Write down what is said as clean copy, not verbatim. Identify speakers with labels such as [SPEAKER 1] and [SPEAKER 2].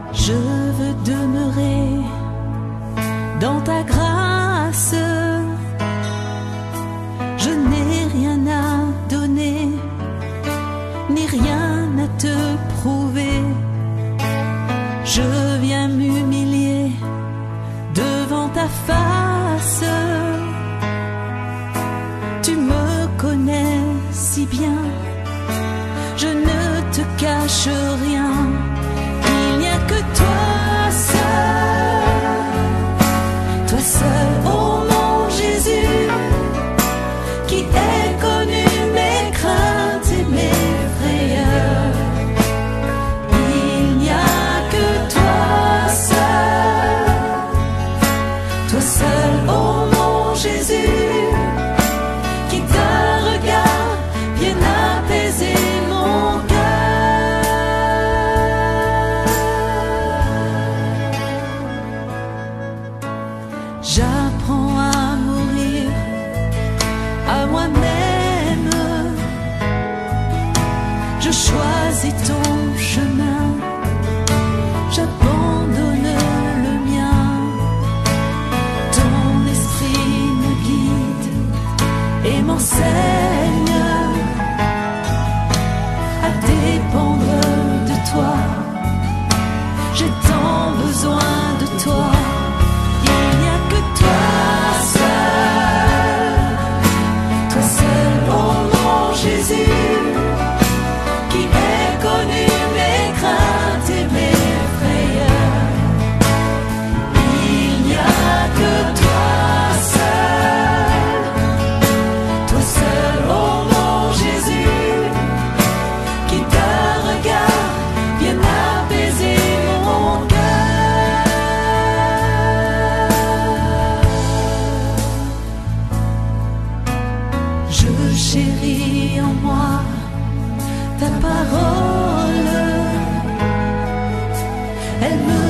[SPEAKER 1] Je veux demeurer dans ta grâce. Je n'ai rien à donner, ni rien à te prouver. Je viens m'humilier devant ta face. Tu me connais si bien, je ne te cache rien. Il n'y a que toi seul, oh mon Jésus, qui ait connu mes craintes et mes frayeurs. Il n'y a que toi seul, oh mon Jésus, qui d'un regard vienne apaiser mon cœur. J'apprends à mourir à moi-même. Je choisis ton chemin, j'abandonne le mien. Ton esprit me guide et m'enseigne à dépendre de toi. J'ai tant besoin de toi. Il n'y a que toi seul, oh mon Jésus, qui ait connu mes craintes et mes frayeurs. Il n'y a que toi seul, oh mon Jésus, qui d'un regard vienne apaiser mon cœur. Je chéris en moi ta parole, elle me